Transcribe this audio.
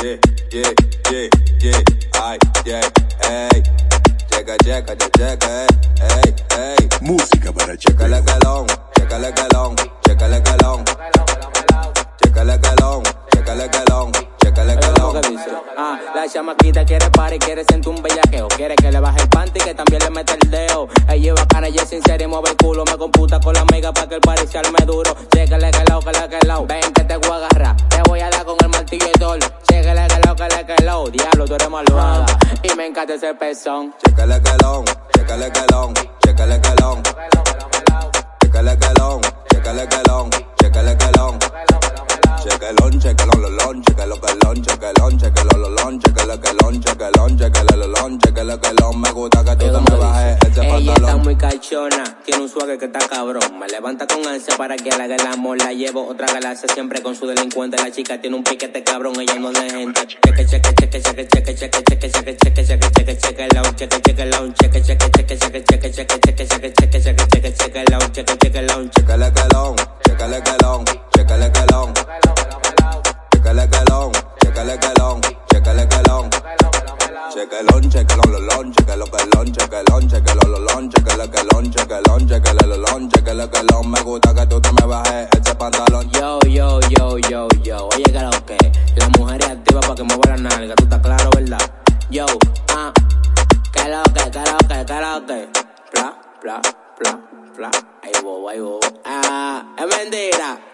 Yeah, yeah, yeah, yeah, ay, yeah, ey. Checa, checa, checa, ey, ey. Música para Chécale calón, chécale calón, chécale calón. Chécale calón, chécale calón, chécale calón. La chamaquita quiere party, quiere sentir un bellaqueo. Quiere que le baje el panty y que también le meta el dedo. Ella es bacana y es sincera y mueve el culo. Me computa con la amiga pa' que el party se arme duro. Chécale que lao, ven que te voy a agarrar. Te voy a dar con el martillo y todo. Chécale que lao, diablo, tú eres malvada. Y me encanta ese pezón. Chécale calón, chécale calón, chécale calón. Chécale calón, chécale calón, chécale calón. Chequelón, chequelón, lolón, chequelo calón, chequelón, chequelo lolón, chequelo calón, chequelón, chequelo lolón, chequelo calón. Me gusta que tú te me bajes ese pantalón. Ella está muy cachona, tiene un swagger que está cabrón. Me levanta con ansia para que haga el amor. La llevo otra galaxia siempre con su delincuente. La chica tiene un piquete cabrón, ella no de gente. Cheque, cheque, cheque, cheque, cheque, cheque, cheque, cheque, cheque, cheque, cheque, cheque, laun, cheque, cheque, laun, cheque, cheque, cheque, cheque, cheque, cheque, cheque, cheque, cheque, cheque, cheque, cheque, laun, cheque, cheque, laun. Chécale calón, chécale calón, chécale calón. Chécale calón, chécale calón, chécale calón. Chequelón, chequelón, lolón, chequelo calón, chequelón, chequelo lolón, chequelo calón, chequelón, chequelo lolón, chequelo calón. Me gusta que tú te me bajes ese pantalón. Yo, oye, que lo que la mujer es activa pa' que mueva la nalga, tú estás claro, ¿verdad? Yo, que lo que, bla, bla, bla, bla, ahí voy, es mentira.